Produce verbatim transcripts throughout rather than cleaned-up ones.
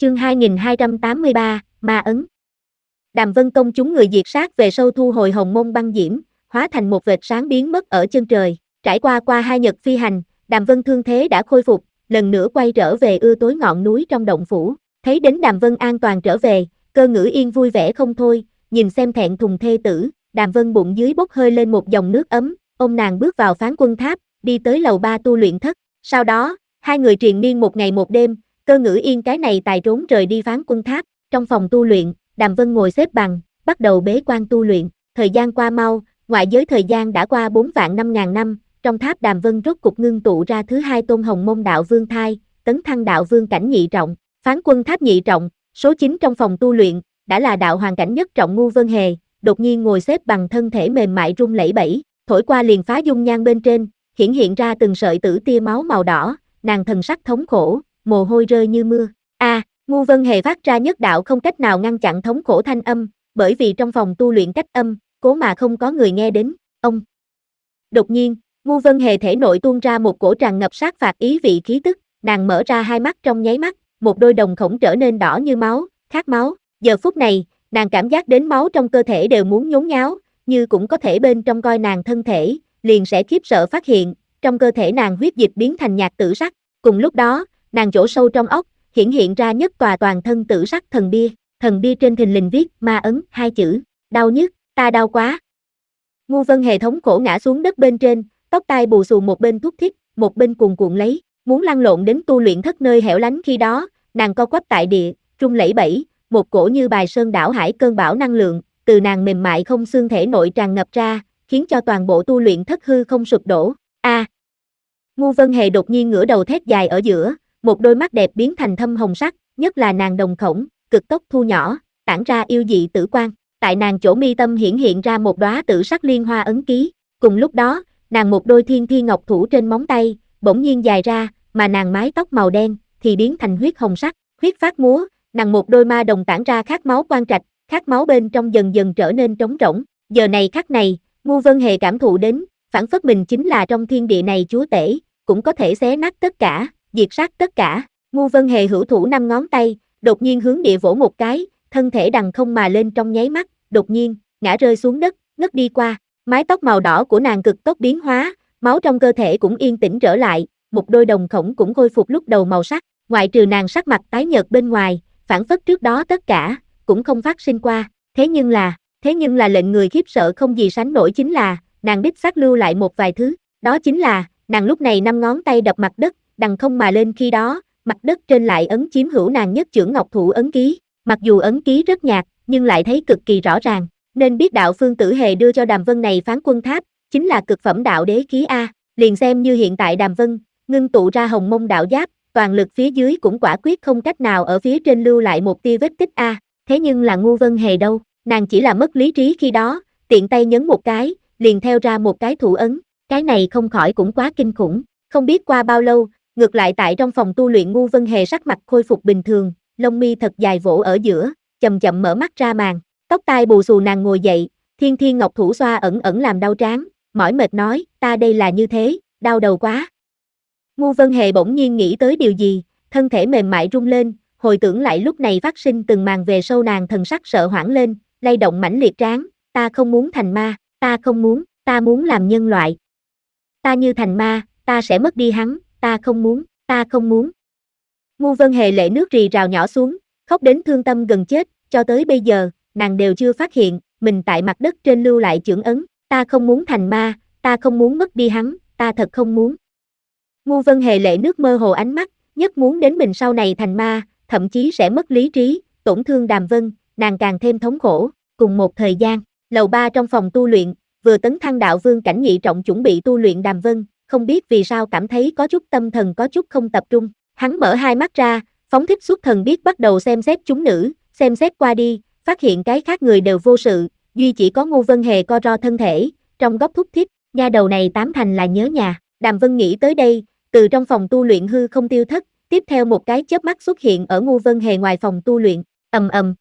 Chương hai nghìn hai trăm tám mươi ba, Ma ấn. Đàm Vân công chúng người diệt sát về sau thu hồi hồng môn băng diễm, hóa thành một vệt sáng biến mất ở chân trời. Trải qua qua hai nhật phi hành, Đàm Vân thương thế đã khôi phục, lần nữa quay trở về ưa tối ngọn núi trong động phủ. Thấy đến Đàm Vân an toàn trở về, Cơ Ngữ Yên vui vẻ không thôi, nhìn xem thẹn thùng thê tử, Đàm Vân bụng dưới bốc hơi lên một dòng nước ấm, ôm nàng bước vào Phán Quân Tháp, đi tới lầu ba tu luyện thất. Sau đó, hai người triền miên một ngày một đêm. Cơ Ngữ Yên cái này tài trốn rời đi Phán Quân Tháp. Trong phòng tu luyện, Đàm Vân ngồi xếp bằng, bắt đầu bế quan tu luyện. Thời gian qua mau, ngoại giới thời gian đã qua bốn vạn năm ngàn năm. Trong tháp Đàm Vân rốt cục ngưng tụ ra thứ hai tôn hồng môn đạo vương thai, tấn thăng đạo vương cảnh nhị trọng. Phán Quân Tháp nhị trọng, số chín trong phòng tu luyện, đã là đạo hoàng cảnh nhất trọng Ngu Vân Hề, đột nhiên ngồi xếp bằng, thân thể mềm mại rung lẩy bẩy, thổi qua liền phá dung nhan bên trên, hiển hiện ra từng sợi tử tia máu màu đỏ, nàng thần sắc thống khổ, mồ hôi rơi như mưa. A, à, Ngu Vân Hề phát ra nhất đạo không cách nào ngăn chặn thống khổ thanh âm, bởi vì trong phòng tu luyện cách âm, cố mà không có người nghe đến. Ông. Đột nhiên, Ngu Vân Hề thể nội tuôn ra một cổ tràn ngập sát phạt ý vị khí tức, nàng mở ra hai mắt trong nháy mắt, một đôi đồng khổng trở nên đỏ như máu, khát máu. Giờ phút này, nàng cảm giác đến máu trong cơ thể đều muốn nhốn nháo, như cũng có thể bên trong coi nàng thân thể, liền sẽ khiếp sợ phát hiện, trong cơ thể nàng huyết dịch biến thành nhạt tử sắc. Cùng lúc đó, nàng chỗ sâu trong óc, hiển hiện ra nhất tòa toàn thân tử sắc thần bia, thần bia trên thình lình viết ma ấn hai chữ, đau nhức, ta đau quá. Ngu Vân Hề thống khổ ngã xuống đất bên trên, tóc tai bù xù một bên thúc thích, một bên cuồn cuộn lấy, muốn lăn lộn đến tu luyện thất nơi hẻo lánh. Khi đó, nàng co quắp tại địa, rung lẩy bẩy, một cổ như bài sơn đảo hải cơn bão năng lượng, từ nàng mềm mại không xương thể nội tràn ngập ra, khiến cho toàn bộ tu luyện thất hư không sụp đổ. A! À, Ngu Vân Hề đột nhiên ngửa đầu thét dài ở giữa, một đôi mắt đẹp biến thành thâm hồng sắc, nhất là nàng đồng khổng, cực tốc thu nhỏ, tản ra yêu dị tử quang. Tại nàng chỗ mi tâm hiển hiện ra một đóa tử sắc liên hoa ấn ký. Cùng lúc đó, nàng một đôi thiên thiên ngọc thủ trên móng tay, bỗng nhiên dài ra, mà nàng mái tóc màu đen thì biến thành huyết hồng sắc, huyết phát múa, nàng một đôi ma đồng tản ra khát máu quang trạch, khát máu bên trong dần dần trở nên trống rỗng. Giờ này khắc này, Ngu Vân Hề cảm thụ đến, phảng phất mình chính là trong thiên địa này chúa tể, cũng có thể xé nát tất cả, diệt sát tất cả. Ngu Vân Hề hữu thủ năm ngón tay, đột nhiên hướng địa vỗ một cái, thân thể đằng không mà lên trong nháy mắt, đột nhiên ngã rơi xuống đất, ngất đi qua. Mái tóc màu đỏ của nàng cực tốc biến hóa, máu trong cơ thể cũng yên tĩnh trở lại, một đôi đồng khổng cũng khôi phục lúc đầu màu sắc, ngoại trừ nàng sắc mặt tái nhợt bên ngoài, phản phất trước đó tất cả cũng không phát sinh qua. Thế nhưng là, thế nhưng là lệnh người khiếp sợ không gì sánh nổi chính là, nàng đích xác lưu lại một vài thứ, đó chính là, nàng lúc này năm ngón tay đập mặt đất, đằng không mà lên. Khi đó, mặt đất trên lại ấn chiếm hữu nàng nhất chưởng ngọc thủ ấn ký, mặc dù ấn ký rất nhạt, nhưng lại thấy cực kỳ rõ ràng. Nên biết đạo Phương Tử Hề đưa cho Đàm Vân này Phán Quân Tháp, chính là cực phẩm đạo đế khí A, liền xem như hiện tại Đàm Vân, ngưng tụ ra hồng môn đạo giáp, toàn lực phía dưới cũng quả quyết không cách nào ở phía trên lưu lại một tia vết tích A, thế nhưng là Ngu Vân Hề đâu, nàng chỉ là mất lý trí khi đó, tiện tay nhấn một cái, liền theo ra một cái thủ ấn, cái này không khỏi cũng quá kinh khủng. Không biết qua bao lâu, ngược lại tại trong phòng tu luyện Ngu Vân Hề sắc mặt khôi phục bình thường, lông mi thật dài vỗ ở giữa, chậm chậm mở mắt ra màn, tóc tai bù xù nàng ngồi dậy, thiên thiên ngọc thủ xoa ẩn ẩn làm đau trán, mỏi mệt nói, ta đây là như thế, đau đầu quá. Ngu Vân Hề bỗng nhiên nghĩ tới điều gì, thân thể mềm mại rung lên, hồi tưởng lại lúc này phát sinh từng màn về sau, nàng thần sắc sợ hoảng lên, lay động mãnh liệt trán, ta không muốn thành ma, ta không muốn, ta muốn làm nhân loại. Ta như thành ma, ta sẽ mất đi hắn, ta không muốn, ta không muốn. Ngu Vân Hề lệ nước rì rào nhỏ xuống, khóc đến thương tâm gần chết, cho tới bây giờ, nàng đều chưa phát hiện, mình tại mặt đất trên lưu lại chưởng ấn, ta không muốn thành ma, ta không muốn mất đi hắn, ta thật không muốn. Ngu Vân Hề lệ nước mơ hồ ánh mắt, nhất muốn đến mình sau này thành ma, thậm chí sẽ mất lý trí, tổn thương Đàm Vân, nàng càng thêm thống khổ. Cùng một thời gian, lầu ba trong phòng tu luyện, vừa tấn thăng đạo vương cảnh nhị trọng chuẩn bị tu luyện Đàm Vân, không biết vì sao cảm thấy có chút tâm thần có chút không tập trung, hắn mở hai mắt ra, phóng thích xuất thần biết bắt đầu xem xét chúng nữ, xem xét qua đi, phát hiện cái khác người đều vô sự, duy chỉ có Ngu Vân Hề co ro thân thể, trong góc thúc thích, nha đầu này tám thành là nhớ nhà. Đàm Vân nghĩ tới đây, từ trong phòng tu luyện hư không tiêu thất, tiếp theo một cái chớp mắt xuất hiện ở Ngu Vân Hề ngoài phòng tu luyện, ầm ầm.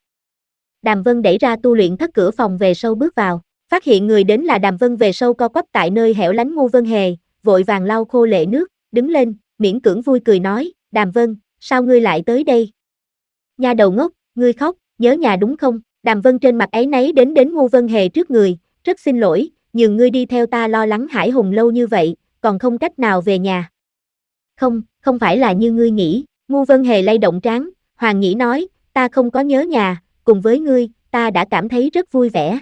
Đàm Vân đẩy ra tu luyện thất cửa phòng về sau bước vào, phát hiện người đến là Đàm Vân về sau co quắp tại nơi hẻo lánh Ngu Vân Hề, vội vàng lau khô lệ nước, đứng lên, miễn cưỡng vui cười nói, Đàm Vân, sao ngươi lại tới đây? Nha đầu ngốc, ngươi khóc, nhớ nhà đúng không? Đàm Vân trên mặt áy náy đến đến Ngô Vân Hề trước người, rất xin lỗi, nhường ngươi đi theo ta lo lắng Hải Hùng lâu như vậy, còn không cách nào về nhà. Không, không phải là như ngươi nghĩ, Ngô Vân Hề lay động trán, Hoàng Nhĩ nói, ta không có nhớ nhà, cùng với ngươi, ta đã cảm thấy rất vui vẻ.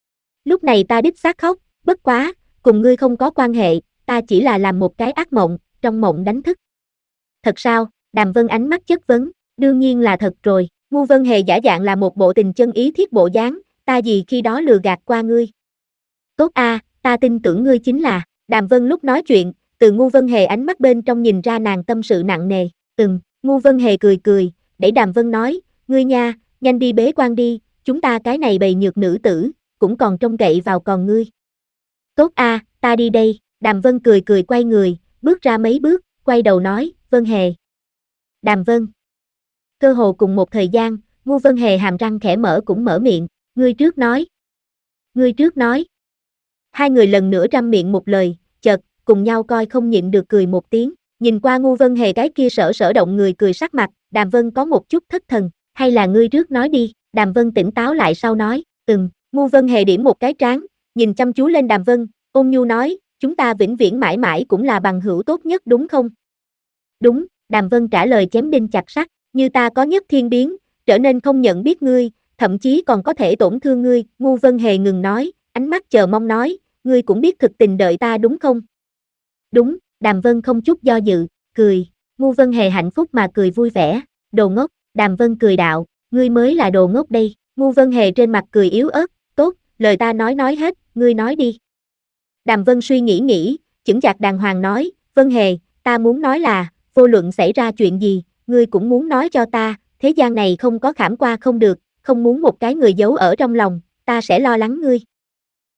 Lúc này ta đích xác khóc, bất quá, cùng ngươi không có quan hệ, ta chỉ là làm một cái ác mộng, trong mộng đánh thức. Thật sao? Đàm Vân ánh mắt chất vấn, đương nhiên là thật rồi, Ngô Vân Hề giả dạng là một bộ tình chân ý thiết bộ dáng, ta gì khi đó lừa gạt qua ngươi. Tốt a, ta tin tưởng ngươi chính là, Đàm Vân lúc nói chuyện, từ Ngô Vân Hề ánh mắt bên trong nhìn ra nàng tâm sự nặng nề, ừm, Ngô Vân Hề cười cười, đẩy Đàm Vân nói, ngươi nha, nhanh đi bế quan đi, chúng ta cái này bầy nhược nữ tử, cũng còn trông cậy vào còn ngươi. Tốt a, ta đi đây, Đàm Vân cười cười quay người, bước ra mấy bước, quay đầu nói, Vân Hề. Đàm Vân. Cơ hồ cùng một thời gian, Ngô Vân Hề hàm răng khẽ mở cũng mở miệng, ngươi trước nói. Ngươi trước nói. Hai người lần nữa trăm miệng một lời, chợt, cùng nhau coi không nhịn được cười một tiếng, nhìn qua Ngô Vân Hề cái kia sở sở động người cười sắc mặt, Đàm Vân có một chút thất thần, hay là ngươi trước nói đi, Đàm Vân tỉnh táo lại sau nói, ừm, Ngô Vân Hề điểm một cái trán, nhìn chăm chú lên Đàm Vân, ôn nhu nói, chúng ta vĩnh viễn mãi mãi cũng là bằng hữu tốt nhất đúng không? Đúng, Đàm Vân trả lời chém đinh chặt sắt, như ta có nhất thiên biến, trở nên không nhận biết ngươi, thậm chí còn có thể tổn thương ngươi, Ngô Vân Hề ngừng nói, ánh mắt chờ mong nói, ngươi cũng biết thực tình đợi ta đúng không? Đúng, Đàm Vân không chút do dự, cười, Ngô Vân Hề hạnh phúc mà cười vui vẻ, đồ ngốc, Đàm Vân cười đạo, ngươi mới là đồ ngốc đây, Ngô Vân Hề trên mặt cười yếu ớt, tốt, lời ta nói nói hết, ngươi nói đi. Đàm Vân suy nghĩ nghĩ, chững chạc đàng hoàng nói, Vân Hề, ta muốn nói là, vô luận xảy ra chuyện gì, ngươi cũng muốn nói cho ta, thế gian này không có khảm qua không được, không muốn một cái người giấu ở trong lòng, ta sẽ lo lắng ngươi.